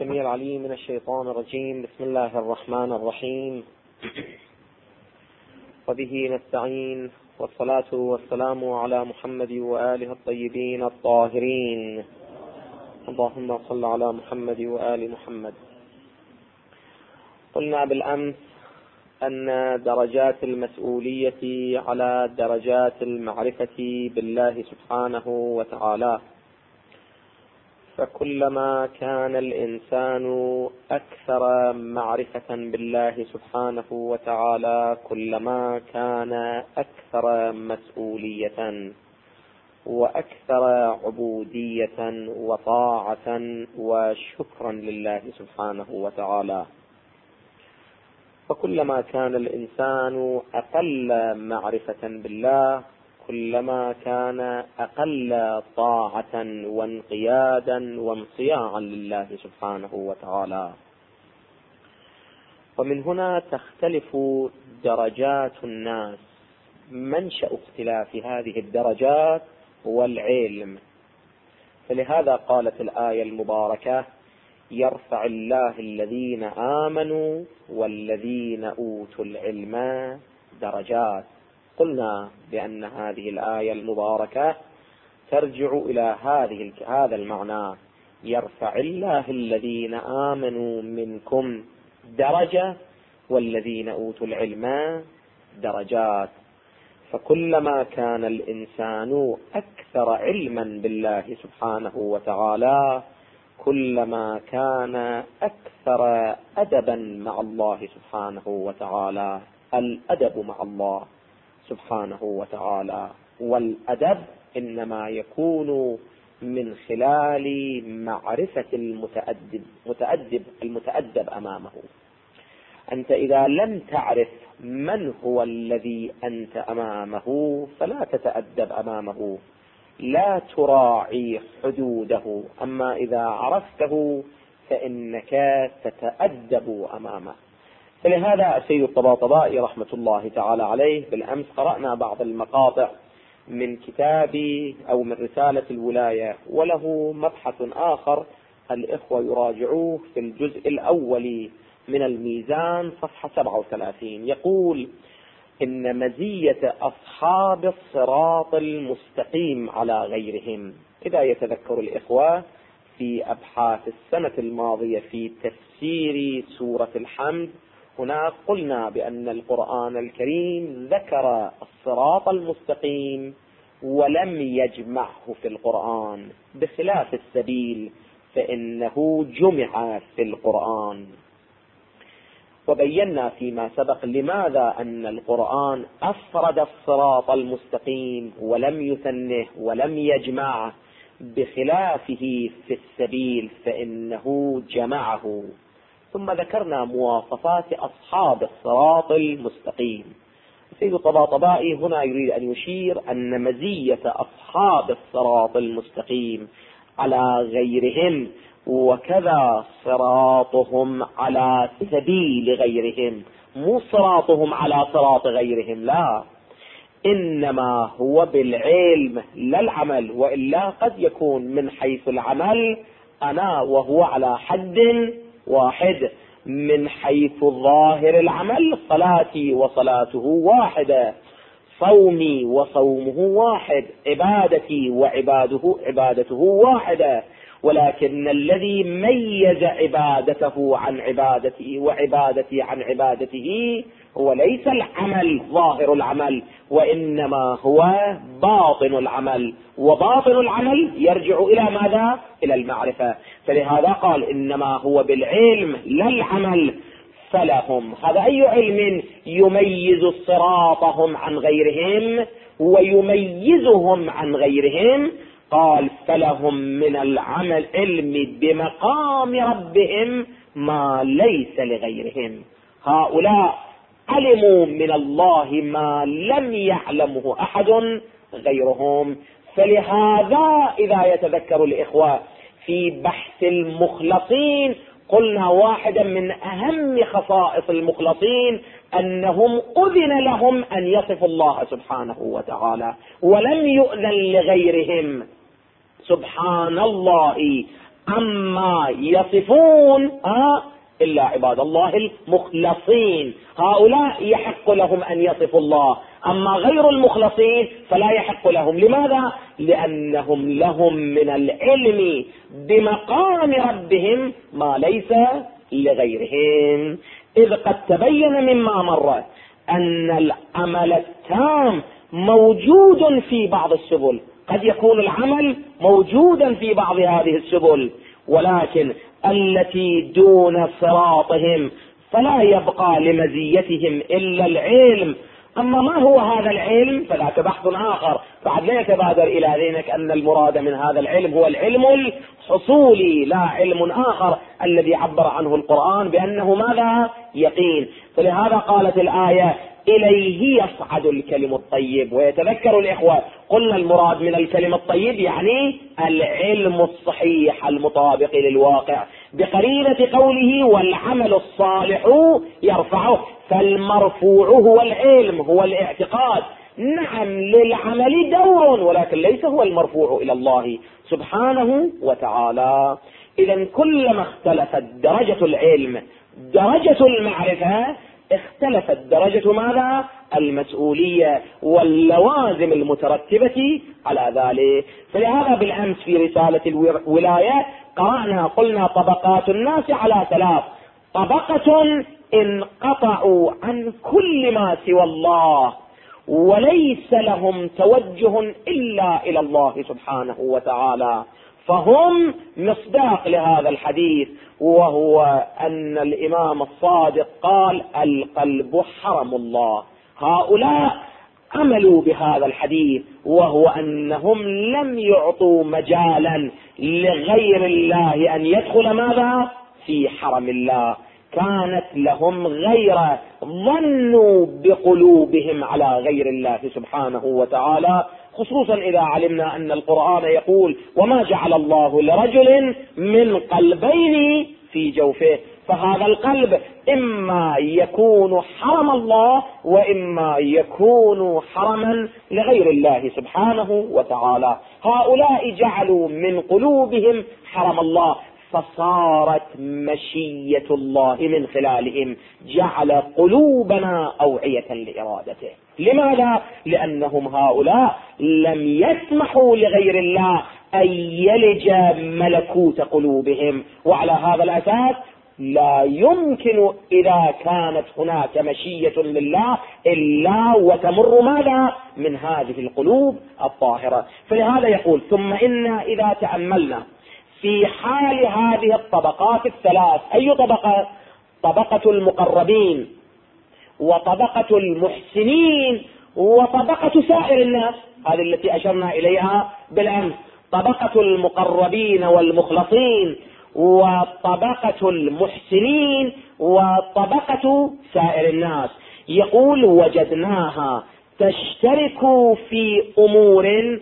السميع العليم من الشيطان الرجيم. بسم الله الرحمن الرحيم، وبه نستعين، والصلاة والسلام على محمد وآله الطيبين الطاهرين. اللهم صل على محمد وآل محمد. قلنا بالأمس أن درجات المسؤولية على درجات المعرفة بالله سبحانه وتعالى، فكلما كان الإنسان أكثر معرفة بالله سبحانه وتعالى كلما كان أكثر مسؤولية وأكثر عبودية وطاعة وشكرا لله سبحانه وتعالى. فكلما كان الإنسان أقل معرفة بالله كلما كان أقل طاعة وانقيادا وانصياعا لله سبحانه وتعالى. ومن هنا تختلف درجات الناس. منشأ اختلاف هذه الدرجات هو العلم، فلهذا قالت الآية المباركة: يرفع الله الذين آمنوا والذين أوتوا العلم درجات. قلنا بأن هذه الآية المباركة ترجع إلى هذا المعنى: يرفع الله الذين آمنوا منكم درجة والذين أوتوا العلم درجات. فكلما كان الإنسان أكثر علما بالله سبحانه وتعالى كلما كان أكثر أدبا مع الله سبحانه وتعالى. الأدب مع الله سبحانه وتعالى، والأدب إنما يكون من خلال معرفة المتأدب أمامه. أنت إذا لم تعرف من هو الذي أنت أمامه فلا تتأدب أمامه، لا تراعي حدوده. أما إذا عرفته فإنك تتأدب أمامه. فلهذا السيد الطباطبائي رحمة الله تعالى عليه، بالأمس قرأنا بعض المقاطع من كتابي أو من رسالة الولاية، وله مبحث آخر الإخوة يراجعوه في الجزء الأول من الميزان صفحة 37. يقول: إن مزية أصحاب الصراط المستقيم على غيرهم. إذا يتذكر الإخوة في أبحاث السنة الماضية في تفسير سورة الحمد، هنا قلنا بأن القرآن الكريم ذكر الصراط المستقيم ولم يجمعه في القرآن، بخلاف السبيل فإنه جمع في القرآن. وبينا فيما سبق لماذا أن القرآن أفرد الصراط المستقيم ولم يثنه ولم يجمعه، بخلافه في السبيل فإنه جمعه. ثم ذكرنا مواصفات أصحاب الصراط المستقيم. السيد الطباطبائي هنا يريد أن يشير أن مزية أصحاب الصراط المستقيم على غيرهم وكذا صراطهم على سبيل غيرهم، مو صراطهم على صراط غيرهم، لا، إنما هو بالعلم لا العمل. وإلا قد يكون من حيث العمل أنا وهو على حد واحد، من حيث ظاهر العمل صلاتي وصلاته واحدة، صومي وصومه واحد، عبادتي وعبادته واحدة، ولكن الذي ميز عبادته عن عبادتي وعبادتي عن عبادته هو ليس العمل ظاهر العمل، وإنما هو باطن العمل، وباطن العمل يرجع إلى ماذا؟ إلى المعرفة. فلهذا قال: إنما هو بالعلم لا العمل. فلهم، هذا أي علم يميز صراطهم عن غيرهم ويميزهم عن غيرهم؟ قال: فلهم من العمل علم بمقام ربهم ما ليس لغيرهم. هؤلاء علموا من الله ما لم يعلمه أحد غيرهم. فلهذا إذا يتذكر الإخوة في بحث المخلصين قلنا واحدا من أهم خصائص المخلصين أنهم أذن لهم أن يصفوا الله سبحانه وتعالى ولم يؤذن لغيرهم. سبحان الله أما يصفون إلا عباد الله المخلصين، هؤلاء يحق لهم أن يصفوا الله، أما غير المخلصين فلا يحق لهم. لماذا؟ لأنهم لهم من العلم بمقام ربهم ما ليس لغيرهم، إذ قد تبين مما مر أن العمل التام موجود في بعض السبل، قد يكون العمل موجودا في بعض هذه السبل، ولكن التي دون صراطهم فلا يبقى لمزيتهم إلا العلم. أما ما هو هذا العلم فذاك بحث آخر، بعد لا يتبادر إلى ذهنك أن المراد من هذا العلم هو العلم الحصولي، لا علم آخر الذي عبر عنه القرآن بأنه ماذا؟ يقين. فلهذا قالت الآية إليه يصعد الكلم الطيب. ويتذكر الإخوة قلنا المراد من الكلم الطيب يعني العلم الصحيح المطابق للواقع، بقرينة قوله والعمل الصالح يرفعه، فالمرفوع هو العلم، هو الاعتقاد. نعم للعمل دور، ولكن ليس هو المرفوع إلى الله سبحانه وتعالى. إذن كلما اختلفت درجة العلم درجة المعرفة، اختلفت درجة ماذا؟ المسؤولية واللوازم المترتبة على ذلك. فلهذا بالأمس في رسالة الولاية قرأنا قلنا طبقات الناس على ثلاث: طبقة انقطعوا عن كل ما سوى الله وليس لهم توجه إلا إلى الله سبحانه وتعالى، فهم مصداق لهذا الحديث، وهو أن الإمام الصادق قال القلب حرم الله. هؤلاء عملوا بهذا الحديث، وهو أنهم لم يعطوا مجالا لغير الله أن يدخل ماذا؟ في حرم الله. كانت لهم غيرة، ظنوا بقلوبهم على غير الله سبحانه وتعالى، خصوصا إذا علمنا أن القرآن يقول وما جعل الله لرجل من قلبين في جوفه. فهذا القلب إما يكون حرم الله وإما يكون حرما لغير الله سبحانه وتعالى. هؤلاء جعلوا من قلوبهم حرم الله، فصارت مشية الله من خلالهم، جعل قلوبنا أوعية لإرادته. لماذا؟ لأنهم هؤلاء لم يسمحوا لغير الله أن يلج ملكوت قلوبهم، وعلى هذا الأساس لا يمكن إذا كانت هناك مشية لله إلا وتمر ماذا؟ من هذه القلوب الطاهرة. فلهذا يقول ثم إنا إذا تأملنا في حال هذه الطبقات الثلاث. أي طبقة؟ طبقة المقربين وطبقة المحسنين وطبقة سائر الناس، هذه التي أشرنا إليها بالأمس. طبقة المقربين والمخلصين وطبقة المحسنين وطبقة سائر الناس. يقول وجدناها تشترك في أمور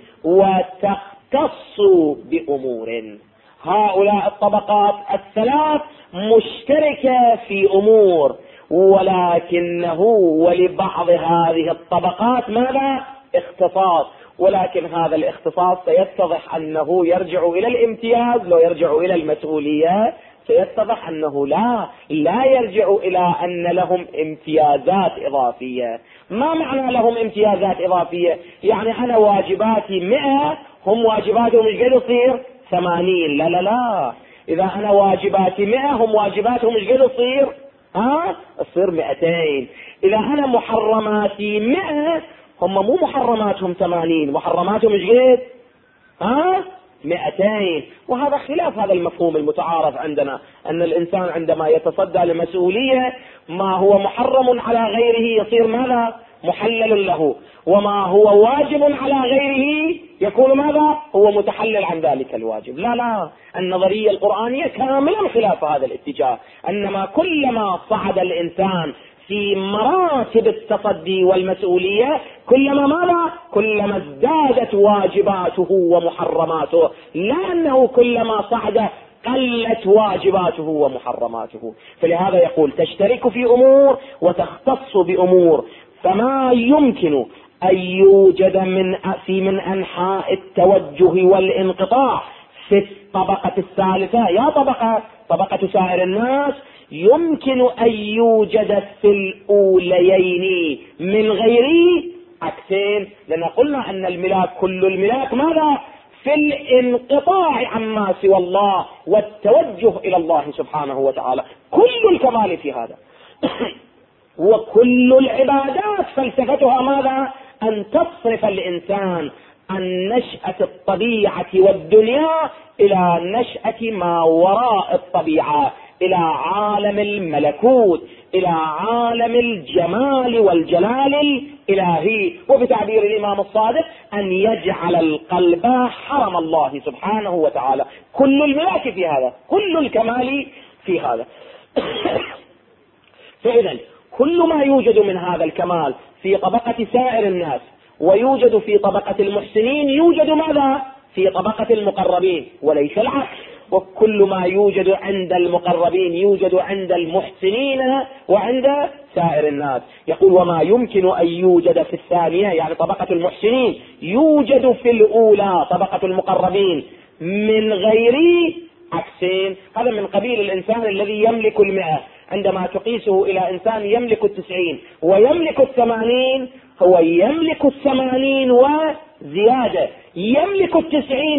وتختص بأمور. هؤلاء الطبقات الثلاث مشتركة في أمور، ولكنه ولبعض هذه الطبقات ماذا؟ اختصاص. ولكن هذا الاختصاص سيتضح أنه يرجع إلى الامتياز، لو يرجع إلى المسؤولية سيتضح أنه لا يرجع إلى أن لهم امتيازات إضافية. ما معنى لهم امتيازات إضافية؟ يعني أنا واجباتي 100، هم واجباتهم مش قد يصير 80. لا، إذا أنا واجباتي 100 هم واجباتهم مش قد يصير تصير 200. إذا أنا محرماتي 100 هم مو محرماتهم 80، محرماتهم مش قد 200. وهذا خلاف هذا المفهوم المتعارف عندنا، أن الإنسان عندما يتصدى لمسؤولية ما هو محرم على غيره يصير ماذا؟ محلل له، وما هو واجب على غيره يكون ماذا؟ هو متحلل عن ذلك الواجب. لا، النظرية القرآنية كاملا خلاف هذا الاتجاه. أنما كلما صعد الإنسان في مراتب التصدي والمسؤولية كلما ازدادت واجباته ومحرماته، لا أنه كلما صعد قلت واجباته ومحرماته. فلهذا يقول تشترك في أمور وتختص بأمور، فما يمكن أن يوجد من أنحاء التوجه والانقطاع في الطبقة الثالثة يا طبقة سائر الناس يمكن أن يوجد في الأوليين من غير عكسين، لأن قلنا أن الملاك كل الملاك ماذا؟ في الانقطاع عما سوى الله والتوجه إلى الله سبحانه وتعالى، كل الكمال في هذا. وكل العبادات فلسفتها ماذا؟ أن تصرف الإنسان عن نشأة الطبيعة والدنيا إلى نشأة ما وراء الطبيعة، إلى عالم الملكوت، إلى عالم الجمال والجلال الإلهي. وبتعبير الإمام الصادق أن يجعل القلب حرم الله سبحانه وتعالى. كل الملاك في هذا، كل الكمال في هذا. فإذا كل ما يوجد من هذا الكمال في طبقة سائر الناس ويوجد في طبقة المحسنين يوجد ماذا؟ في طبقة المقربين، وليس العكس. وكل ما يوجد عند المقربين يوجد عند المحسنين وعند سائر الناس. يقول وما يمكن أن يوجد في الثانية يعني طبقة المحسنين يوجد في الأولى طبقة المقربين من غير عكسين. هذا من قبيل الإنسان الذي يملك 100، عندما تقيسه إلى إنسان يملك 90 ويملك 80، هو يملك 80 وزيادة، يملك 90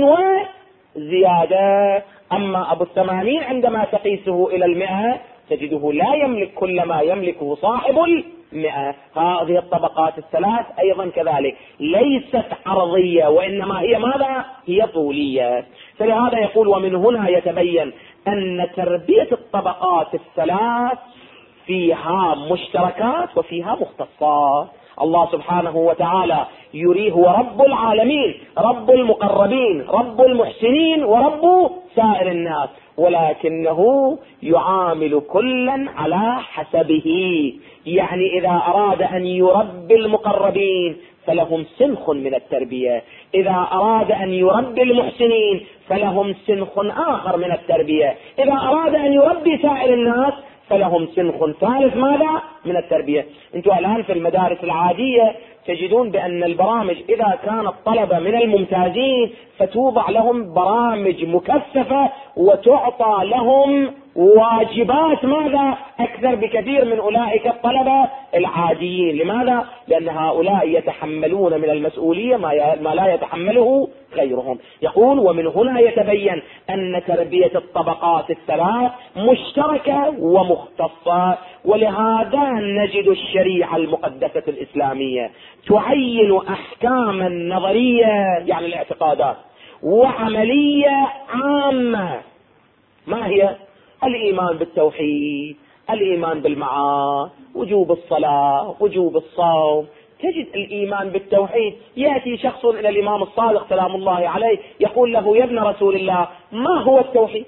وزيادة. أما أبو 80 عندما تقيسه إلى 100 تجده لا يملك كل ما يملكه صاحب 100. هذه الطبقات الثلاث أيضا كذلك ليست عرضية، وإنما هي ماذا؟ هي طولية. فلهذا يقول ومن هنا يتبين أن تربية الطبقات الثلاث فيها مشتركات وفيها مختصات. الله سبحانه وتعالى يريه هو رب العالمين، رب المقربين، رب المحسنين، ورب سائر الناس، ولكنه يعامل كلا على حسبه. يعني إذا أراد أن يربي المقربين فلهم سنخ من التربية، إذا أراد أن يربي المحسنين فلهم سنخ آخر من التربية، إذا أراد أن يربي سائر الناس فلهم سنخ ثالث ماذا؟ من التربية. انتم الآن في المدارس العادية تجدون بأن البرامج إذا كان الطلبة من الممتازين فتوضع لهم برامج مكثفة وتعطى لهم واجبات ماذا؟ أكثر بكثير من أولئك الطلبة العاديين. لماذا؟ لأن هؤلاء يتحملون من المسؤولية ما لا يتحمله غيرهم. يقول ومن هنا يتبين أن تربية الطبقات الثلاث مشتركة ومختصة. ولهذا نجد الشريعة المقدسة الإسلامية تعين أحكاما نظرية يعني الاعتقادات وعملية عامة. ما هي؟ الإيمان بالتوحيد، الإيمان بالمعاد، وجوب الصلاة، وجوب الصوم. تجد الإيمان بالتوحيد يأتي شخص إلى الإمام الصادق سلام الله عليه يقول له يا ابن رسول الله ما هو التوحيد؟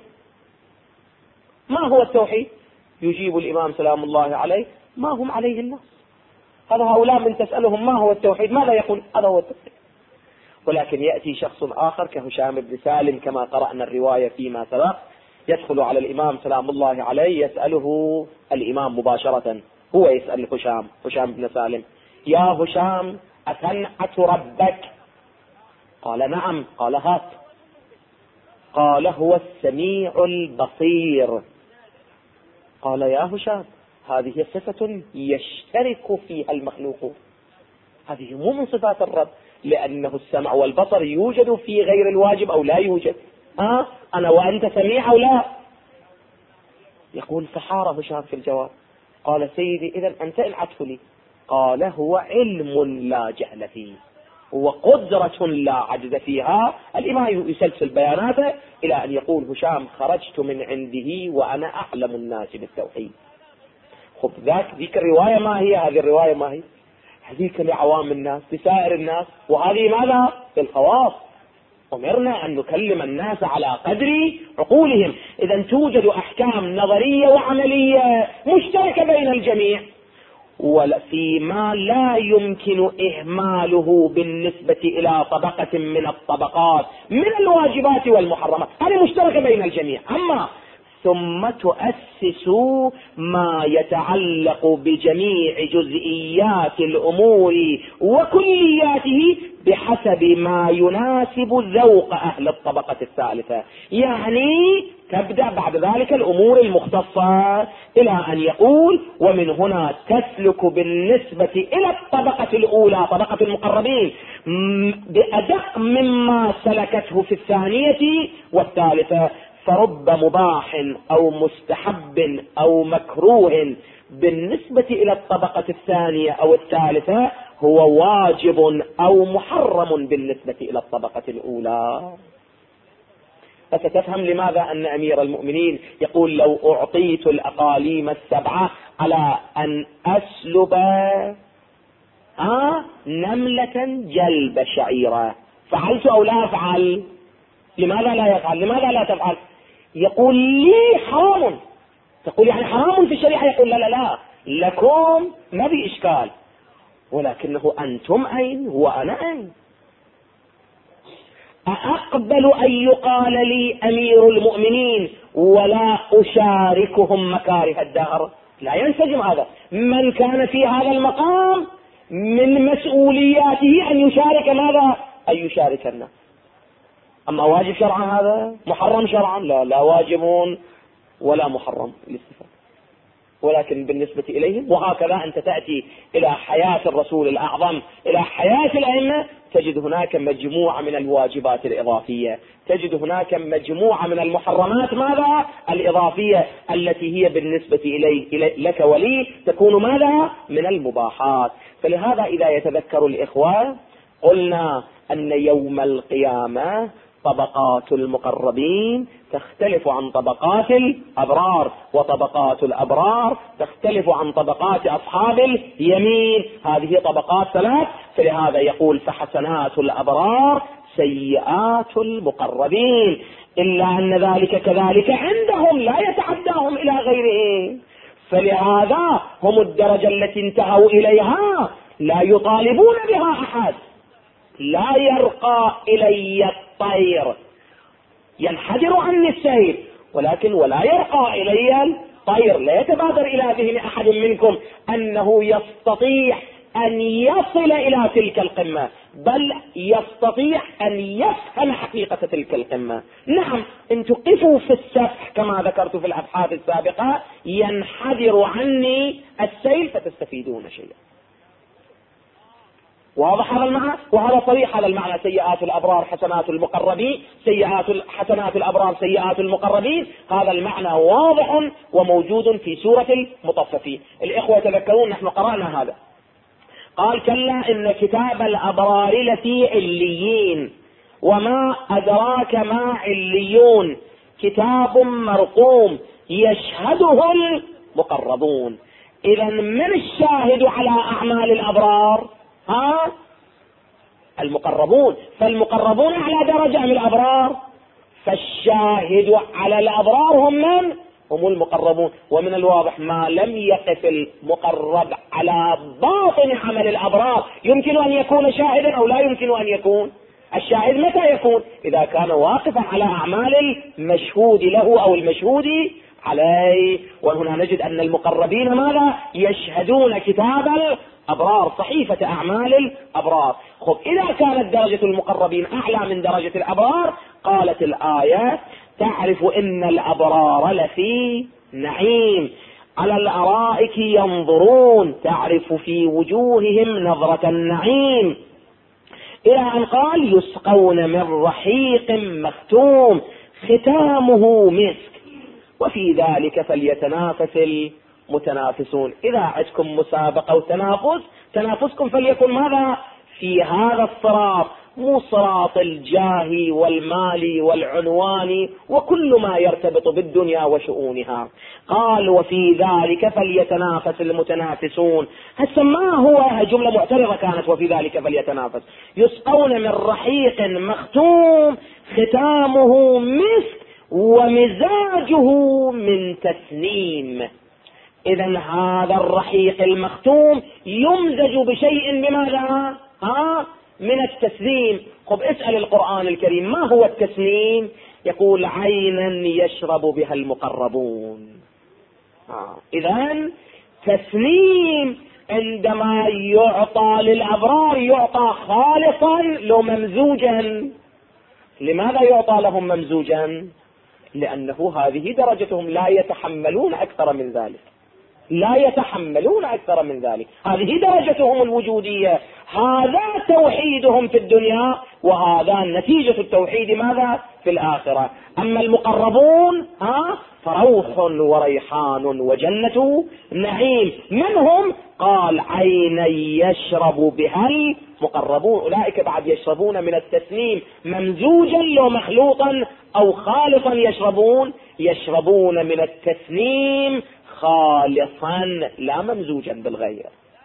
ما هو التوحيد؟ يجيب الإمام سلام الله عليه ما هم عليه الناس. هذا هؤلاء من تسألهم ما هو التوحيد ماذا يقول؟ هذا هو التوحيد. ولكن يأتي شخص آخر كهشام بن سالم كما قرأنا الرواية فيما سبق، يدخل على الإمام سلام الله عليه يسأله الإمام مباشرة، هو يسأل هشام بن سالم يا هشام أتنعت ربك؟ قال نعم. قال هات. قال هو السميع البصير. قال يا هشام هذه صفة يشترك فيها المخلوق، هذه مو من صفات الرب، لأنه السمع والبصر يوجد في غير الواجب أو لا يوجد. أنا وأنت سميع أو لا؟ يقول فحار هشام في الجواب. قال سيدي إذن أنت انعته لي. قال هو علم لا جهل فيه وقدرة لا عجز فيها. الإمام يسلسل بياناته إلى أن يقول هشام خرجت من عنده وأنا أعلم الناس بالتوحيد. خب ذيك الرواية ما هي؟ هذه الرواية ما هي؟ هذيك لعوام الناس لسائر الناس، وهذه ماذا؟ للخواص. أمرنا أن نكلم الناس على قدر عقولهم. إذا توجد أحكام نظرية وعملية مشتركة بين الجميع، وفيما لا يمكن إهماله بالنسبة إلى طبقة من الطبقات من الواجبات والمحرمات، هذه مشتركة بين الجميع. أما ثم تؤسس ما يتعلق بجميع جزئيات الأمور وكلياته بحسب ما يناسب ذوق أهل الطبقة الثالثة. يعني تبدأ بعد ذلك الأمور المختصة إلى أن يقول: ومن هنا تسلك بالنسبة إلى الطبقة الأولى طبقة المقربين بأدق مما سلكته في الثانية والثالثة، فرب مباح أو مستحب أو مكروه بالنسبة إلى الطبقة الثانية أو الثالثة هو واجب أو محرم بالنسبة إلى الطبقة الأولى. فستفهم لماذا أن أمير المؤمنين يقول: لو أعطيت الأقاليم السبعة على أن أسلب نملة جلب شعيرة، فعلت أو لا أفعل؟ لماذا لا يفعل؟ لماذا لا تفعل؟ يقول لي حرام. تقول يعني حرام في الشريعة؟ يقول لا لا لا، لكم ما في إشكال، ولكنه أنتم أين وأنا أين؟ أقبل أن يقال لي أمير المؤمنين ولا أشاركهم مكاره الدهر؟ لا ينسجم هذا. من كان في هذا المقام من مسؤولياته أن يشارك ماذا؟ أن يشارك الناس. أما واجب شرعا هذا؟ محرم شرعا؟ لا، لا واجب ولا محرم الاستفادة. ولكن بالنسبة إليهم، وهكذا أنت تأتي إلى حياة الرسول الأعظم، إلى حياة الأئمة، تجد هناك مجموعة من الواجبات الإضافية، تجد هناك مجموعة من المحرمات ماذا؟ الإضافية، التي هي بالنسبة لك ولي تكون ماذا؟ من المباحات. فلهذا إذا يتذكر الإخوة قلنا أن يوم القيامة طبقات المقربين تختلف عن طبقات الأبرار، وطبقات الأبرار تختلف عن طبقات أصحاب اليمين. هذه طبقات ثلاث. فلهذا يقول: فحسنات الأبرار سيئات المقربين، إلا أن ذلك كذلك عندهم لا يتعداهم إلى غيرهم. فلهذا هم الدرجة التي انتهوا إليها لا يطالبون بها أحد. لا يرقى إلي الطير، ينحدر عني السير، ولكن ولا يرقى إلي الطير. لا يتبادر إلى ذهن أحد منكم أنه يستطيع أن يصل إلى تلك القمة، بل يستطيع أن يفهم حقيقة تلك القمة. نعم، إن تقفوا في السفح كما ذكرت في الأبحاث السابقة ينحدر عني السيل فتستفيدون شيئا. واضح هذا المعنى؟ وهذا صريح هذا المعنى: سيئات الأبرار حسنات المقربين، حسنات الأبرار سيئات المقربين. هذا المعنى واضح وموجود في سورة المطففين. الإخوة يتذكرون نحن قرأنا هذا. قال: كلا إن كتاب الأبرار لفي عليين وما أدراك ما عليون كتاب مرقوم يشهده المقربون. إذا من الشاهد على أعمال الأبرار؟ المقربون. فالمقربون على درجة من الأبرار، فالشاهد على الأبرار هم المقربون. ومن الواضح ما لم يقف المقرب على باطن عمل الأبرار يمكن أن يكون شاهدا أو لا يمكن أن يكون. الشاهد متى يكون؟ إذا كان واقفا على أعمال المشهود له أو المشهود عليه. وهنا نجد أن المقربين ماذا؟ يشهدون كتاب الأبرار، صحيفة أعمال الأبرار. خب، إذا كانت درجة المقربين أعلى من درجة الأبرار، قالت الآية: تعرف إن الأبرار لفي نعيم على الأرائك ينظرون تعرف في وجوههم نظرة النعيم، إلى أن قال: يسقون من رحيق مختوم ختامه مسك وفي ذلك فليتنافس المتنافسون. إذا عندكم مسابقة وتنافس، تنافسكم فليكن ماذا؟ في هذا الصراط، مو صراط الجاه والمال والعنوان وكل ما يرتبط بالدنيا وشؤونها. قال: وفي ذلك فليتنافس المتنافسون. هسه ما هو جملة معترضة كانت: وفي ذلك فليتنافس. يسقون من رحيق مختوم ختامه مسك ومزاجه من تسنيم. إذا هذا الرحيق المختوم يمزج بشيء بماذا؟ من التسنيم. طب اسأل القرآن الكريم ما هو التسنيم؟ يقول عينا يشرب بها المقربون. إذن تسنيم عندما يعطى للأبرار يعطى خالصا لو ممزوجا. لماذا يعطى لهم ممزوجا؟ لأنه هذه درجتهم، لا يتحملون أكثر من ذلك، لا يتحملون أكثر من ذلك، هذه درجتهم الوجودية، هذا توحيدهم في الدنيا، وهذا نتيجة التوحيد ماذا في الآخرة. أما المقربون فروح وريحان وجنة نعيم. من هم؟ قال عينا يشرب بها المقربون. أولئك بعد يشربون من التسنيم ممزوجا لو مخلوطا أو خالصا، يشربون من التسنيم خالصا لا ممزوجا بالغير.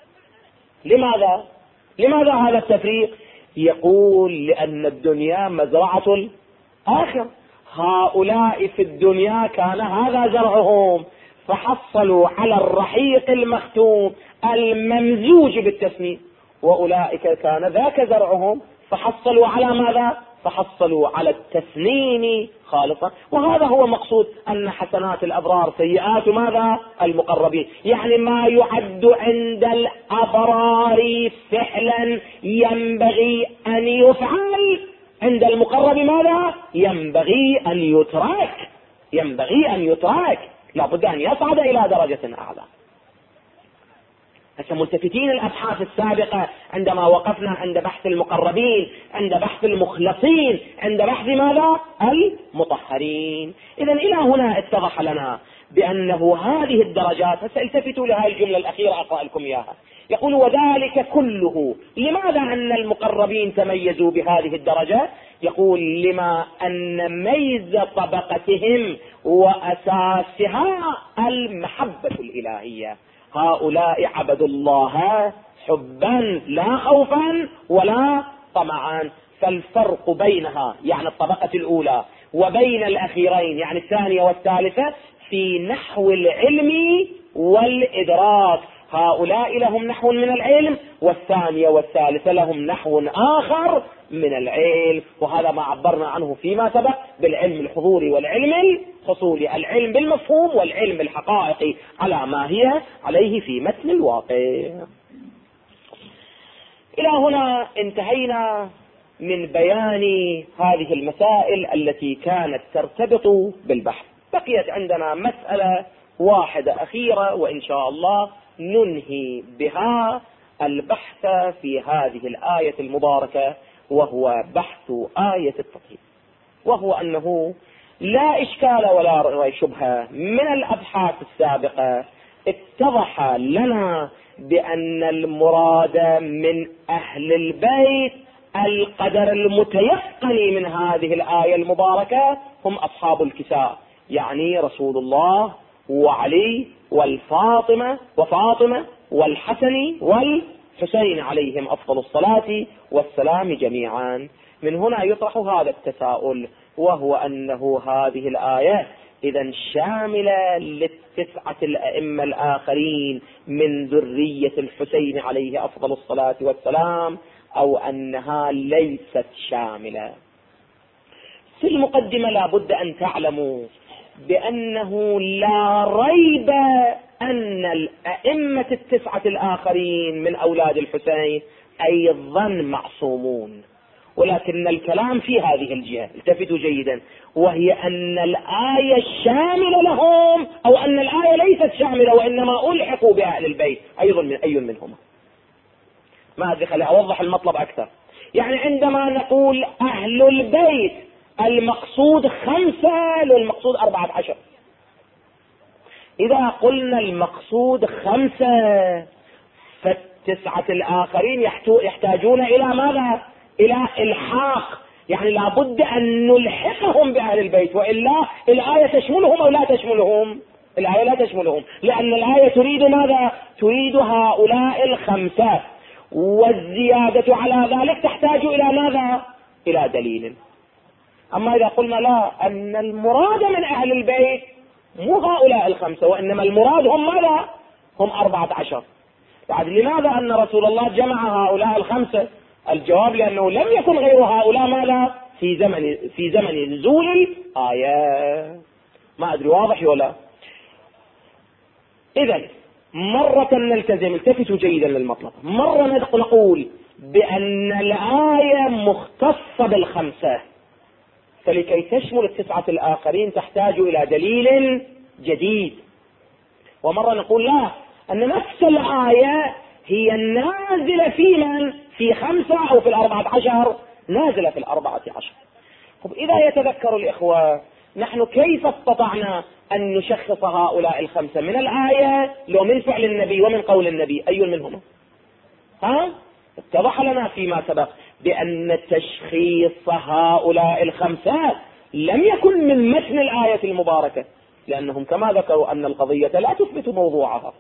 لماذا هذا التفريق؟ يقول لأن الدنيا مزرعة الآخرة. هؤلاء في الدنيا كان هذا زرعهم، فحصلوا على الرحيق المختوم الممزوج بالتسنيم، وأولئك كان ذاك زرعهم فحصلوا على ماذا؟ فحصلوا على التسنيم خالصا. وهذا هو مقصود أن حسنات الأبرار سيئات ماذا؟ المقربين. يعني ما يعد عند الأبرار فعلا ينبغي أن يفعل، عند المقرب ماذا؟ ينبغي أن يترك، لا بد أن يصعد إلى درجة أعلى. هسه ملتفتين الأبحاث السابقة عندما وقفنا عند بحث المقربين، عند بحث المخلصين، عند بحث ماذا؟ المطهرين. إذن إلى هنا اتضح لنا بأنه هذه الدرجات. سألتفتوا لهذه الجملة الأخيرة أقرأ لكم إياها. يقول وذلك كله. لماذا أن المقربين تميزوا بهذه الدرجة؟ يقول لما أن ميز طبقتهم وأساسها المحبة الإلهية. هؤلاء عبدوا الله حبا لا خوفا ولا طمعا. فالفرق بينها يعني الطبقة الأولى وبين الأخيرين يعني الثانية والثالثة في نحو العلم والإدراك. هؤلاء لهم نحو من العلم، والثانية والثالثة لهم نحو آخر من العلم، وهذا ما عبرنا عنه فيما سبق بالعلم الحضوري والعلم الحصولي، العلم بالمفهوم والعلم الحقائقي على ما هي عليه في متن الواقع. إلى هنا انتهينا من بيان هذه المسائل التي كانت ترتبط بالبحث. بقيت عندنا مسألة واحدة أخيرة وإن شاء الله ننهي بها البحث في هذه الآية المباركة، وهو بحث آية التطهير. وهو أنه لا إشكال ولا شبهة من الأبحاث السابقة اتضح لنا بأن المراد من أهل البيت القدر المتيقن من هذه الآية المباركة هم أصحاب الكساء، يعني رسول الله وعلي وفاطمة والحسن والحسين عليهم أفضل الصلاة والسلام جميعا. من هنا يطرح هذا التساؤل، وهو أنه هذه الآية إذا شاملة للتسعة الأئمة الآخرين من ذرية الحسين عليه أفضل الصلاة والسلام، أو أنها ليست شاملة. في المقدمة لا بد أن تعلموا بأنه لا ريب أن الأئمة التسعة الآخرين من أولاد الحسين أيضا معصومون، ولكن الكلام في هذه الجهة، التفتوا جيدا، وهي أن الآية الشاملة لهم، أو أن الآية ليست شاملة وإنما ألحقوا بأهل البيت أيضا من أي منهما. ما أدري، خلي أوضح المطلب أكثر. يعني عندما نقول أهل البيت المقصود 5 والمقصود 14. إذا قلنا المقصود 5 فالتسعة الآخرين يحتاجون إلى ماذا؟ إلى إلحاق، يعني لابد أن نلحقهم بأهل البيت، وإلا الآية تشملهم أو لا تشملهم؟ الآية لا تشملهم، لأن الآية تريد ماذا؟ تريد هؤلاء 5، والزيادة على ذلك تحتاج إلى ماذا؟ إلى دليل. أما إذا قلنا لا، أن المراد من أهل البيت مو هؤلاء 5 وإنما المراد هم ماذا؟ هم 14. بعد لماذا أن رسول الله جمع هؤلاء 5؟ الجواب لأنه لم يكن غير هؤلاء ماذا؟ في زمن نزول الآية. ما أدري واضح ولا؟ إذن مرة نلتزم، التفتوا جيدا للمطلب، مرة نقول بأن الآية مختصة بالخمسة، فلكي تشمل التسعة الآخرين تحتاج إلى دليل جديد. ومرة نقول لا، أن نفس الآية هي النازلة في من؟ في 5 أو في 14، نازلة في 14. طب إذا يتذكر الإخوة نحن كيف استطعنا أن نشخص هؤلاء 5 من الآية لو من فعل النبي ومن قول النبي؟ أي منهما؟ اتضح لنا فيما سبق بأن تشخيص هؤلاء 5 لم يكن من متن الآية المباركة، لأنهم كما ذكروا أن القضية لا تثبت موضوعها.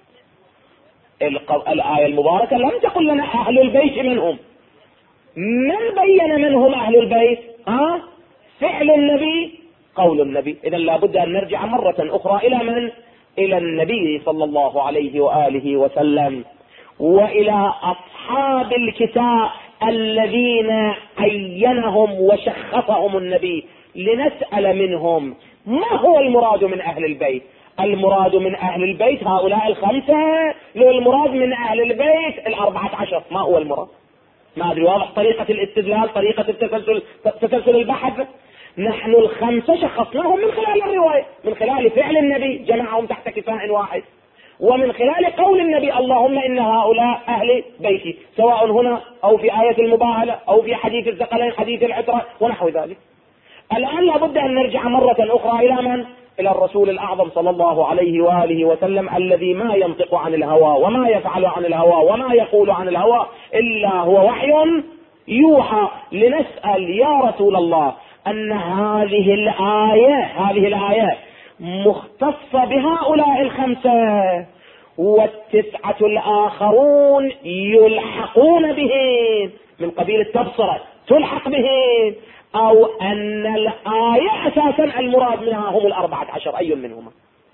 الآية المباركة لم تقل لنا أهل البيت منهم. من بين منهم أهل البيت؟ فعل النبي، قول النبي. إذن لابد أن نرجع مرة أخرى إلى من؟ إلى النبي صلى الله عليه وآله وسلم، وإلى أصحاب الكتاب الذين عينهم وشخصهم النبي، لنسأل منهم ما هو المراد من أهل البيت. المراد من أهل البيت هؤلاء 5، لو المراد من أهل البيت 14 ما هو المراد؟ ما أدري واضح طريقة الاستدلال، طريقة تسلسل البحث. نحن 5 شخصناهم من خلال الرواية، من خلال فعل النبي جمعهم تحت كفاء واحد، ومن خلال قول النبي اللهم إن هؤلاء أهل بيتي، سواء هنا أو في آية المباهلة أو في حديث الثقلين حديث العترة ونحو ذلك. الآن لابد أن نرجع مرة أخرى إلى من؟ إلى الرسول الأعظم صلى الله عليه وآله وسلم، الذي ما ينطق عن الهوى وما يفعل عن الهوى وما يقول عن الهوى إلا هو وحي يوحى. لنسأل يا رسول الله أن هذه الآية مختصة بهؤلاء 5، والتسعة الآخرون يلحقون بهم من قبيل التبصرة، تلحق بهم، أو أن الآية أساسا المراد منها هم 14، أي منهما؟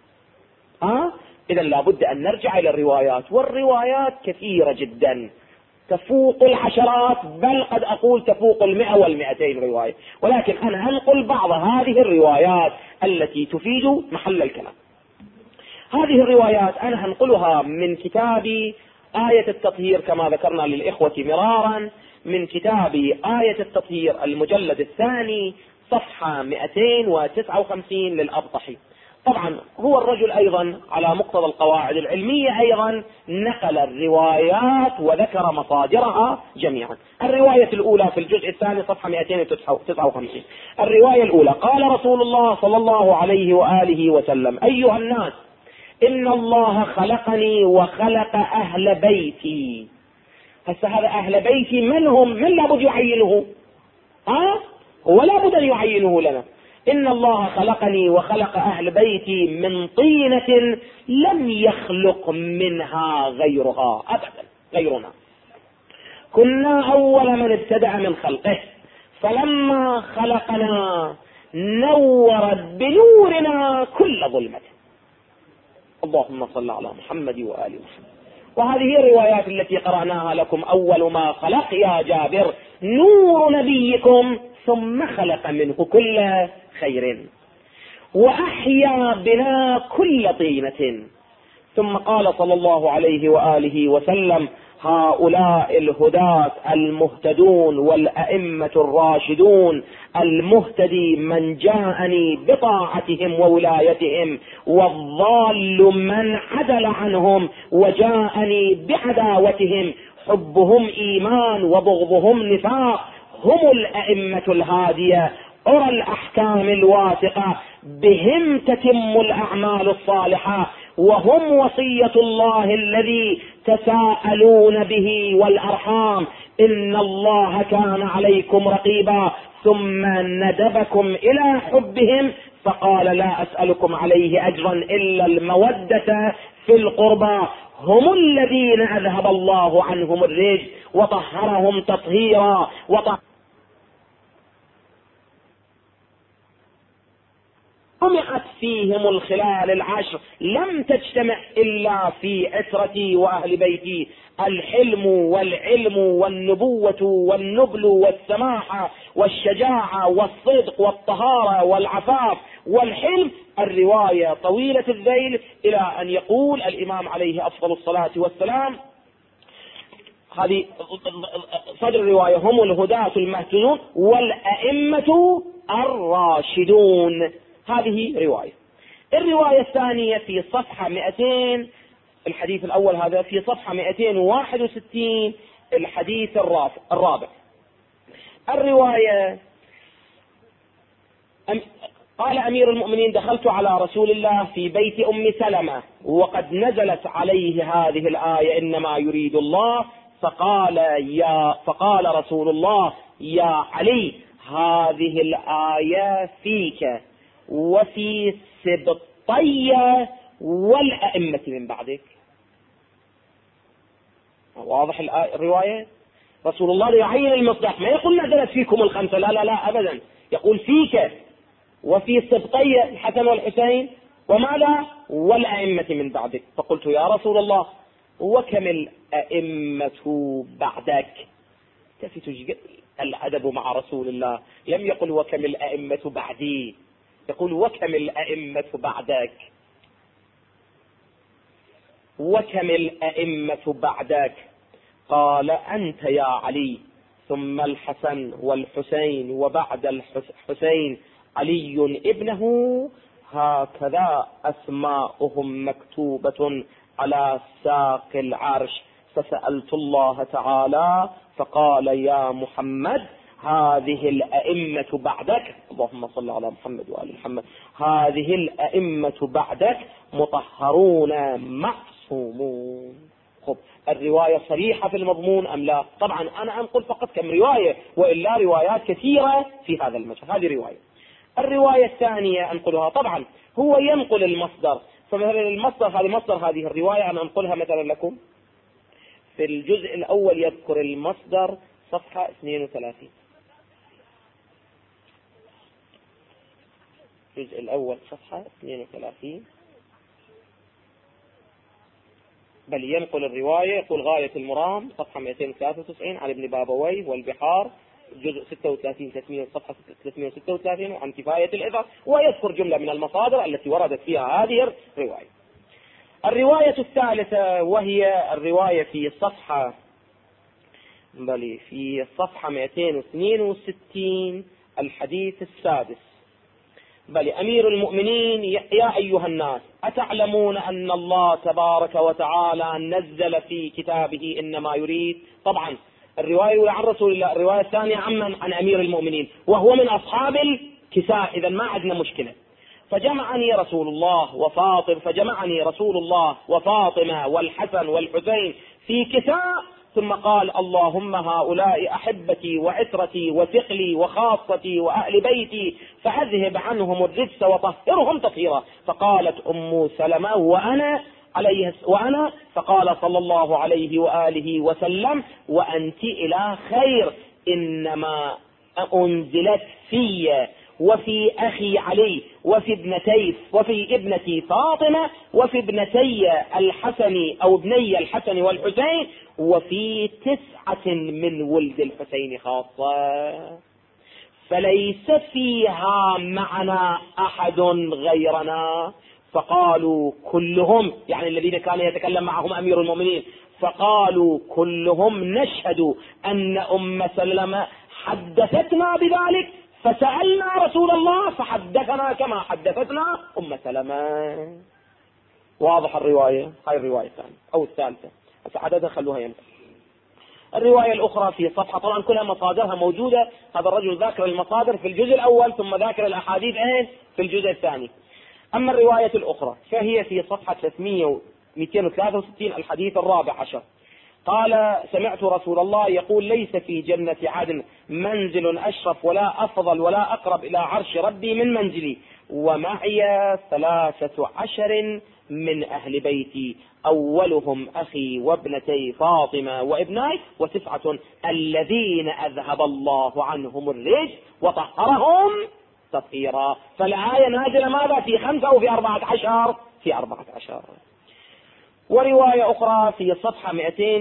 إذن لابد أن نرجع إلى الروايات، والروايات كثيرة جدا تفوق العشرات، بل قد أقول تفوق 100 و200 رواية، ولكن أنا أنقل بعض هذه الروايات التي تفيد محل الكلام. هذه الروايات أنا أنقلها من كتاب آية التطهير كما ذكرنا للإخوة مرارا، من كتاب آية التطهير المجلد 2 صفحة 259 للأبطحي. طبعا هو الرجل أيضا على مقتضى القواعد العلمية أيضا نقل الروايات وذكر مصادرها جميعا. الرواية الأولى في الجزء 2 صفحة 259. الرواية الأولى: قال رسول الله صلى الله عليه وآله وسلم: أيها الناس، إن الله خلقني وخلق أهل بيتي. هسه هذا أهل بيتي من هم؟ من لابد يعينه؟ هو لابد أن يعينه لنا. إن الله خلقني وخلق أهل بيتي من طينة لم يخلق منها غيرها أبدا، غيرنا. كنا أول من ابتدأ من خلقه، فلما خلقنا نورت بنورنا كل ظلمة. اللهم صل على محمد وآل محمد. وهذه الروايات التي قرأناها لكم: أول ما خلق يا جابر نور نبيكم ثم خلق منه كل خير وأحيا بنا كل طينة. ثم قال صلى الله عليه وآله وسلم: هؤلاء الهداة المهتدون والأئمة الراشدون المهتدي من جاءني بطاعتهم وولايتهم، والضال من عدل عنهم وجاءني بعداوتهم، حبهم إيمان وبغضهم نفاق، هم الأئمة الهادية أرى الأحكام الواثقة، بهم تتم الأعمال الصالحة، وهم وصية الله الذي تساءلون به والأرحام، إن الله كان عليكم رقيبا. ثم ندبكم إلى حبهم فقال: لا أسألكم عليه أجرا إلا المودة في القربى، هم الذين أذهب الله عنهم الرجس وطهرهم تطهيرا جمعت فيهم الخلال العشر لم تجتمع إلا في عترتي وأهل بيتي الحلم والعلم والنبوة والنبل والسماحة والشجاعة والصدق والطهارة والعفاف والحلم. الرواية طويلة الذيل إلى أن يقول الإمام عليه أفضل الصلاة والسلام، هذه صدر الرواية: هم الهداة المهتدون والأئمة الراشدون. هذه رواية. الرواية الثانية في صفحة 200، الحديث الأول هذا في صفحة 261، الحديث الرابع. الرواية: قال أمير المؤمنين: دخلت على رسول الله في بيت أم سلمة وقد نزلت عليه هذه الآية: إنما يريد الله. فقال رسول الله: يا علي، هذه الآية فيك وفي سبطي والأئمة من بعدك. واضح الرواية؟ رسول الله يعين المصداق، ما يقول نزلت فيكم الخمسة، لا لا لا أبدا، يقول فيك وفي سبطي الحسن والحسين وماذا والأئمة من بعدك. فقلت: يا رسول الله، وكم الأئمة بعدك؟ تفت الأدب مع رسول الله، لم يقل وكم الأئمة بعدي، يقول وكم الأئمة بعدك، وكم الأئمة بعدك. قال: أنت يا علي، ثم الحسن والحسين، وبعد الحسين علي ابنه، هكذا أسماؤهم مكتوبة على ساق العرش. فسألت الله تعالى فقال: يا محمد، هذه الأئمة بعدك، اللهم صل على محمد وآل محمد، هذه الأئمة بعدك مطهرون معصومون. خب، الرواية صريحة في المضمون أم لا؟ طبعا أنا أنقل فقط كم رواية، وإلا روايات كثيرة في هذا المجال. هذه رواية. الرواية الثانية أنقلها، طبعا هو ينقل المصدر، فمثلا المصدر هذه الرواية أنا أنقلها مثلا لكم في الجزء الأول، يذكر المصدر صفحة 32، الجزء الأول صفحة 32، بل ينقل الرواية، يقول: غاية المرام صفحة 293 عن ابن بابويه والبحار جزء 36 صفحة 336 وعن كفاية الإثر، ويذكر جملة من المصادر التي وردت فيها هذه الرواية. الرواية الثالثة وهي الرواية في صفحة 262 الحديث السادس: أمير المؤمنين: يا أيها الناس، أتعلمون أن الله تبارك وتعالى نزل في كتابه إنما يريد. طبعا الرواية عن رسول الله، الرواية الثانية عن أمير المؤمنين، وهو من أصحاب الكساء، إذا ما عندنا مشكلة. فجمعني رسول الله وفاطمة والحسن والحسين في كساء، ثم قال: اللهم هؤلاء أحبتي وعترتي وثقلي وخاصتي وأهل بيتي، فأذهب عنهم الرجس وطهرهم تطهيرا. فقالت أم سلمة: وأنا فقال صلى الله عليه وآله وسلم: وأنت إلى خير، إنما أنزلت في وفي أخي علي وفي ابنتي فاطمة وفي ابنتي الحسن أو ابني الحسن والحسين وفي 9 من ولد الحسين خاصة، فليس فيها معنا أحد غيرنا. فقالوا كلهم، يعني الذين كان يتكلم معهم أمير المؤمنين، فقالوا كلهم: نشهد أن أم سلمة حدثتنا بذلك، فسألنا رسول الله فحدثنا كما حدثتنا أم سلمة. واضح الرواية؟ هاي الرواية الثانية أو الثالثة، عددها خلوها ينفع. الرواية الأخرى في صفحة، طبعا كلها مصادرها موجودة، هذا الرجل ذاكر المصادر في الجزء الأول ثم ذاكر الأحاديث في الجزء الثاني. أما الرواية الأخرى فهي في صفحة 263 الحديث الرابع عشر. قال: سمعت رسول الله يقول: ليس في جنة عدن منزل أشرف ولا أفضل ولا أقرب إلى عرش ربي من منزلي، ومعي 13 من أهل بيتي، أولهم أخي وابنتي فاطمة وابناي، و9 الذين أذهب الله عنهم الرجس وطهرهم تطهيرا. فالآية نازلة ماذا؟ في 5 أو في 14؟ في 14. ورواية أخرى في صفحة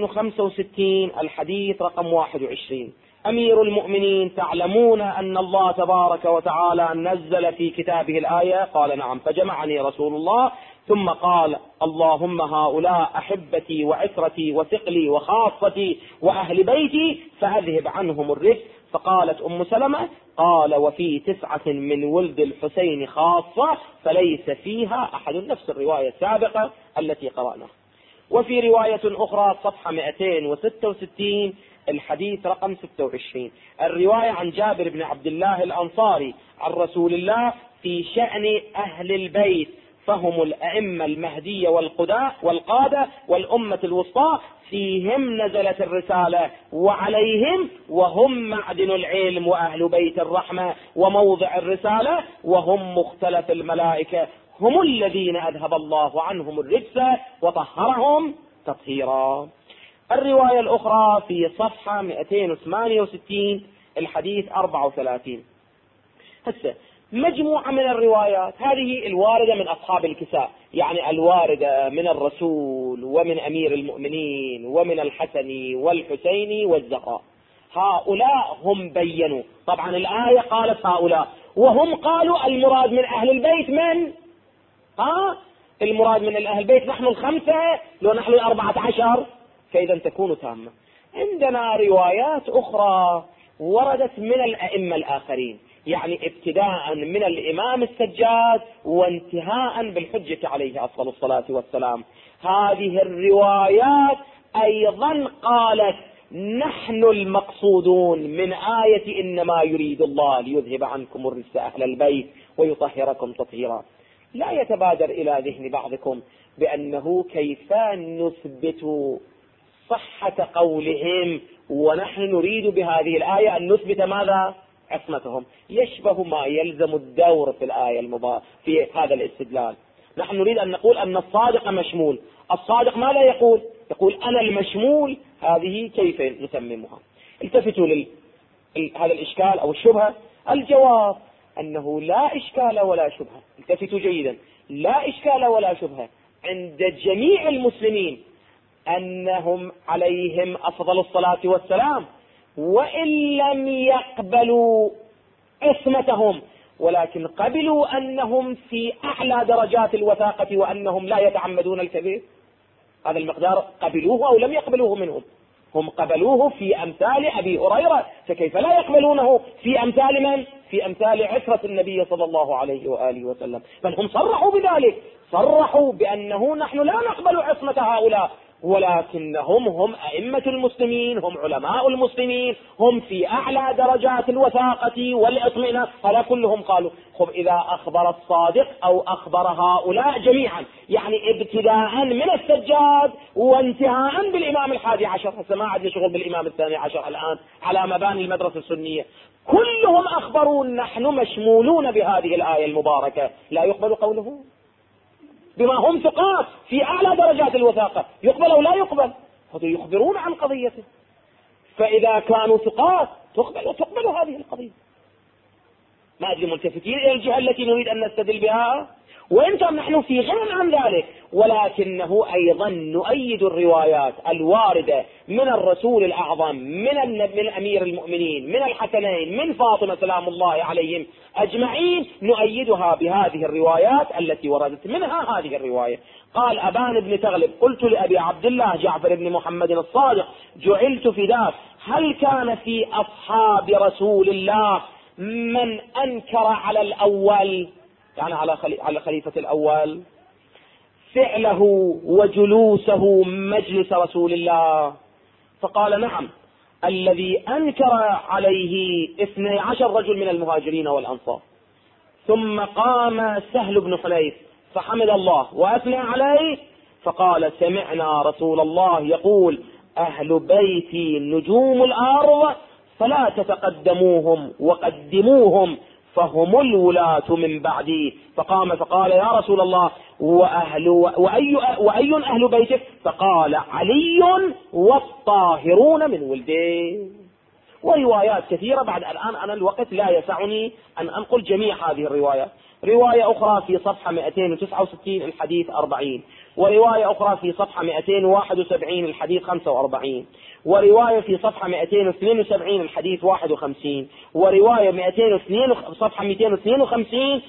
265 الحديث رقم 21: أمير المؤمنين تعلمون أن الله تبارك وتعالى نزل في كتابه الآية؟ قال نعم. فجمعني رسول الله ثم قال: اللهم هؤلاء أحبتي وعترتي وثقلي وخاصتي وأهل بيتي فأذهب عنهم الرجس. فقالت أم سلمة: قال: وفي 9 من ولد الحسين خاصة فليس فيها أحد. نفس الرواية السابقة التي قرأناها. وفي رواية أخرى صفحة 266 الحديث رقم 26 الرواية عن جابر بن عبد الله الأنصاري عن رسول الله في شأن أهل البيت، فهم الأئمة المهدية والقادة والأمة الوسطى، فيهم نزلت الرسالة وعليهم، وهم معدن العلم وأهل بيت الرحمة وموضع الرسالة، وهم مختلف الملائكة، هم الذين أذهب الله عنهم الرجس وطهرهم تطهيرا. الرواية الأخرى في صفحة 268 الحديث 34. هسه مجموعة من الروايات هذه الواردة من أصحاب الكساء، يعني الواردة من الرسول ومن أمير المؤمنين ومن الحسن والحسين والزهراء. هؤلاء هم بينوا، طبعا الآية قالت هؤلاء، وهم قالوا المراد من أهل البيت من؟ المراد من أهل البيت نحن 5 لو نحن 14، فإذا تكون تامة. عندنا روايات أخرى وردت من الأئمة الآخرين، يعني ابتداء من الإمام السجاد وانتهاء بالحجة عليه أفضل الصلاة والسلام. هذه الروايات أيضا قالت: نحن المقصودون من آية إنما يريد الله ليذهب عنكم الرجس أهل البيت ويطهركم تطهيرا. لا يتبادر إلى ذهن بعضكم بأنه كيف نثبت صحة قولهم ونحن نريد بهذه الآية أن نثبت ماذا؟ عصمتهم. يشبه ما يلزم الدور في الآية في هذا الاستدلال. نحن نريد أن نقول أن الصادق مشمول. الصادق ماذا يقول؟ يقول أنا المشمول. هذه كيف نتممها؟ التفتوا هذا الإشكال أو الشبهة. الجواب أنه لا إشكال ولا شبهة. التفتوا جيدا، لا إشكال ولا شبهة عند جميع المسلمين أنهم عليهم أفضل الصلاة والسلام، وإن لم يقبلوا عصمتهم ولكن قبلوا أنهم في أعلى درجات الوثاقة وأنهم لا يتعمدون الكذب. هذا المقدار قبلوه أو لم يقبلوه منهم. هم قبلوه في أمثال أبي هريرة، فكيف لا يقبلونه في أمثال من؟ في أمثال عترة النبي صلى الله عليه وآله وسلم. بل هم صرحوا بذلك، صرحوا بأنه نحن لا نقبل عصمة هؤلاء، ولكنهم هم أئمة المسلمين، هم علماء المسلمين، هم في أعلى درجات الوثاقة والاطمئنان. هذا كلهم قالوا. خب إذا أخبر الصادق أو أخبر هؤلاء جميعا، يعني ابتداء من السجاد وانتهاء بالإمام 11، هسه ما عندنا شغل بالإمام 12 الآن على مباني المدرسة السنية، كلهم أخبروا نحن مشمولون بهذه الآية المباركة، لا يقبل قوله بما هم ثقات في أعلى درجات الوثاقة. يقبل أو لا يقبل؟ هذا يخبرون عن قضيته. فإذا كانوا ثقات تقبل هذه القضية. ما أدري ملتفتين إلى الجهة التي نريد أن نستدل بها، وإنتم نحن في غنى عن ذلك. ولكنه أيضا نؤيد الروايات الواردة من الرسول الأعظم، من أمير المؤمنين، من الحسنين، من فاطمة سلام الله عليهم أجمعين، نؤيدها بهذه الروايات التي وردت منها هذه الرواية. قال أبان بن تغلب: قلت لأبي عبد الله جعفر بن محمد الصادق: جعلت فداك، هل كان في أصحاب رسول الله من أنكر على الأول، يعني على خليفة الأول، فعله وجلوسه مجلس رسول الله؟ فقال: نعم، الذي أنكر عليه 12 رجل من المهاجرين والأنصار. ثم قام سهل بن حنيف فحمد الله وأثنى عليه فقال: سمعنا رسول الله يقول: أهل بيتي نجوم الأرض فلا تتقدموهم وقدموهم فهم الولاة من بعدي. فقام فقال: يا رسول الله، وأي أهل بيتك؟ فقال: علي والطاهرون من ولده. وروايات كثيرة. بعد الآن أنا الوقت لا يسعني أن أنقل جميع هذه الروايات. رواية أخرى في صفحة 269 الحديث 40، ورواية أخرى في صفحة 271 الحديث 45، ورواية في صفحة 272 الحديث 51، ورواية صفحة 252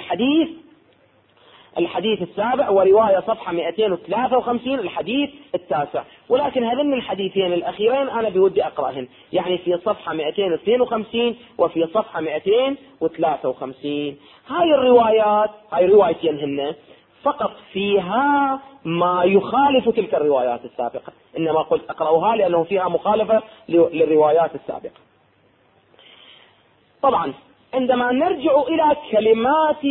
الحديث السابع، ورواية صفحة 253 الحديث التاسع. ولكن هذين الحديثين الأخيرين أنا بودي أقرأهن، يعني في صفحة 252 وفي صفحة 253. هاي الروايات، هاي روايتين هن فقط فيها ما يخالف تلك الروايات السابقة، إنما قلت أقرأها لأنه فيها مخالفة للروايات السابقة. طبعا عندما نرجع إلى كلمات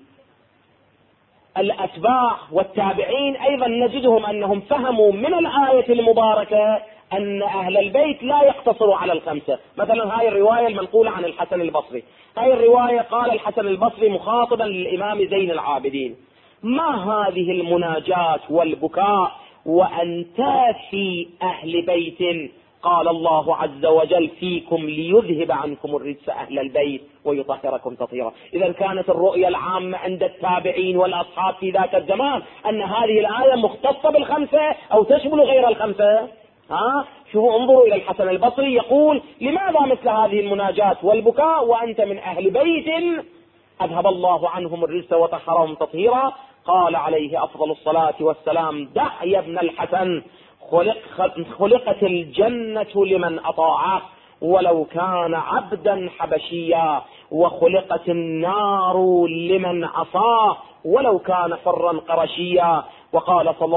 الأتباع والتابعين أيضا نجدهم أنهم فهموا من الآية المباركة أن أهل البيت لا يقتصروا على الخمسة. مثلا هاي الرواية المنقولة عن الحسن البصري، هاي الرواية قال الحسن البصري مخاطبا للإمام زين العابدين: ما هذه المناجاة والبكاء وأنت في أهل بيت قال الله عز وجل فيكم ليذهب عنكم الرجس أهل البيت ويطهركم تطهيرا. إذا كانت الرؤية العامة عند التابعين والأصحاب في ذاك الزمان أن هذه الآية مختصة بالخمسة أو تشمل غير الخمسة. شوفوا انظروا إلى الحسن البصري يقول: لماذا مثل هذه المناجاة والبكاء وأنت من أهل بيت أذهب الله عنهم الرجس وطهرهم تطهيرا؟ قال عليه أفضل الصلاة والسلام: دع يا ابن الحسن، خلقت الجنة لمن أطاعه ولو كان عبدا حبشيا، وخلقت النار لمن عصاه ولو كان فرا قرشيا. وقال صلى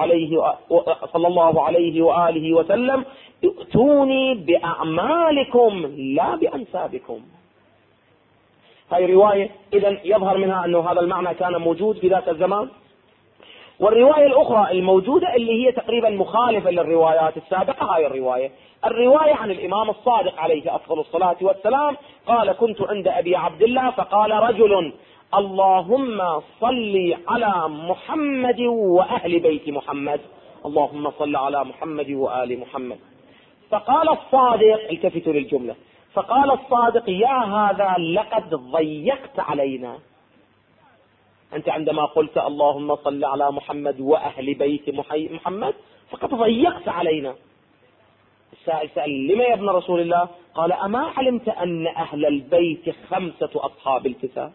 الله عليه وآله وسلم: ائتوني بأعمالكم لا بأنسابكم. هاي رواية إذن يظهر منها أنه هذا المعنى كان موجود في ذاك الزمان. والرواية الأخرى الموجودة اللي هي تقريبا مخالفة للروايات السابقة، هاي الرواية عن الإمام الصادق عليه أفضل الصلاة والسلام قال: كنت عند أبي عبد الله فقال رجل: اللهم صل على محمد وأهل بيت محمد، اللهم صل على محمد وآل محمد. فقال الصادق، التفتوا للجملة، فقال الصادق: يا هذا لقد ضيقت علينا. أنت عندما قلت اللهم صل على محمد وأهل بيت محمد فقد ضيقت علينا. السائل سأل: لما يا ابن رسول الله؟ قال: أما علمت أن أهل البيت 5 أصحاب الكتاب؟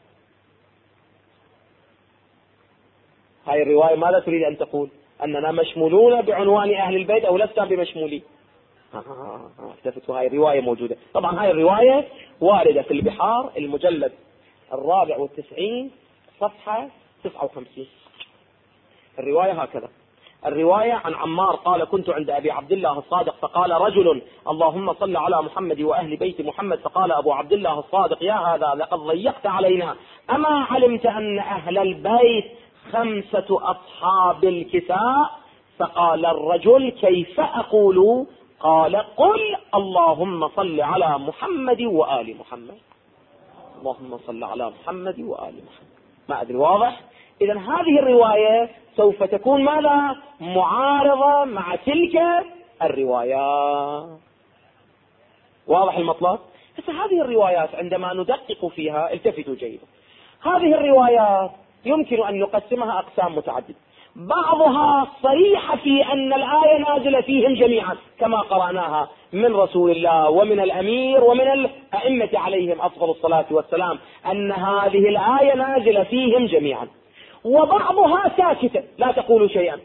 هاي الرواية ماذا تريد أن تقول؟ أننا مشمولون بعنوان أهل البيت أو لسنا بمشمولين؟ التفتوا، هاي الرواية موجودة. طبعا هاي الرواية واردة في البحار المجلد 94 صفحة 59. الرواية هكذا: الرواية عن عمار قال: كنت عند أبي عبد الله الصادق فقال رجل: اللهم صل على محمد وأهل بيت محمد. فقال أبو عبد الله الصادق: يا هذا لقد ضيقت علينا، أما علمت أن أهل البيت 5 أصحاب الكساء؟ فقال الرجل: كيف أقول؟ قال: قل اللهم صل على محمد وآل محمد، اللهم صل على محمد وآل محمد. ما أدري واضح؟ إذن هذه الرواية سوف تكون ماذا؟ معارضة مع تلك الروايات. واضح المطلب؟ هذه الروايات عندما ندقق فيها التفتوا جيدا، هذه الروايات يمكن أن نقسمها أقسام متعددة. بعضها صريحة في أن الآية نازلة فيهم جميعا كما قرأناها من رسول الله ومن الأمير ومن الأئمة عليهم أفضل الصلاة والسلام أن هذه الآية نازلة فيهم جميعا. وبعضها ساكتة لا تقول شيئا،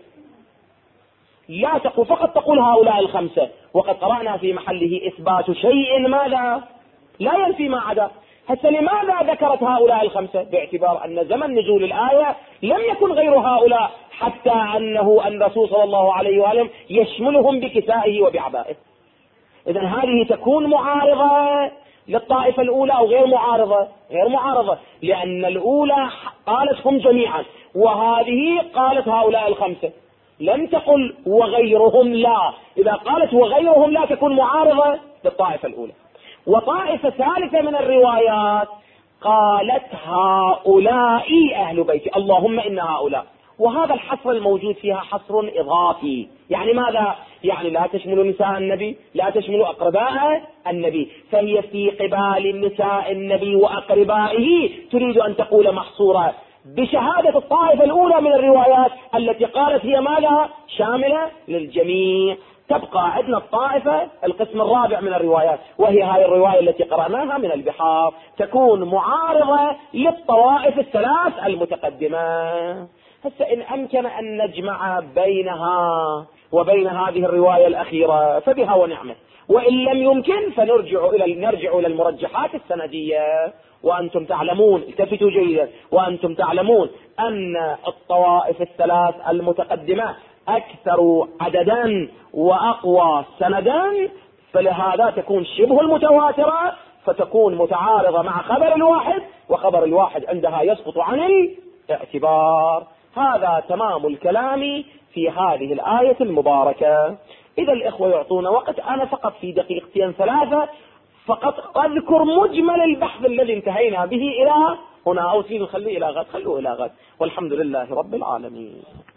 لا تقول، فقط تقول هؤلاء 5، وقد قرأنا في محله إثبات شيء ماذا لا ينفي ما عدا. حتى لماذا ذكرت هؤلاء 5؟ باعتبار أن زمن نزول الآية لم يكن غير هؤلاء، حتى أن الرسول صلى الله عليه وآله يشملهم بكسائه وبعبائه. إذن هذه تكون معارضة للطائفة الأولى أو غير معارضة؟ غير معارضة، لأن الأولى قالت هم جميعا، وهذه قالت هؤلاء 5، لم تقل وغيرهم لا. إذا قالت وغيرهم لا تكون معارضة للطائفة الأولى. وطائفة ثالثة من الروايات قالت هؤلاء أهل بيتي، اللهم إن هؤلاء. وهذا الحصر الموجود فيها حصر إضافي، يعني ماذا؟ يعني لا تشمل نساء النبي، لا تشمل أقرباء النبي، فهي في قبال نساء النبي وأقربائه تريد أن تقول محصورة بشهادة الطائفة الأولى من الروايات التي قالت هي ماذا؟ شاملة للجميع. تبقى عندنا الطائفة القسم الرابع من الروايات، وهي هذه الرواية التي قرأناها من البحار، تكون معارضة للطوائف الثلاث المتقدمة. هسه إن أمكن أن نجمع بينها وبين هذه الرواية الأخيرة فبها ونعمة، وإن لم يمكن فنرجع إلى المرجحات السندية. وأنتم تعلمون، التفتوا جيدا، وأنتم تعلمون أن الطوائف الثلاث المتقدمة أكثر عددا وأقوى سندا، فلهذا تكون شبه المتواترة، فتكون متعارضة مع خبر الواحد، وخبر الواحد عندها يسقط عن الاعتبار. هذا تمام الكلام في هذه الآية المباركة. إذا الإخوة يعطون وقت، أنا فقط في دقيقتين ثلاثة فقط أذكر مجمل البحث الذي انتهينا به إلى هنا، أو نخليه إلى غد، خلوه إلى غد، والحمد لله رب العالمين.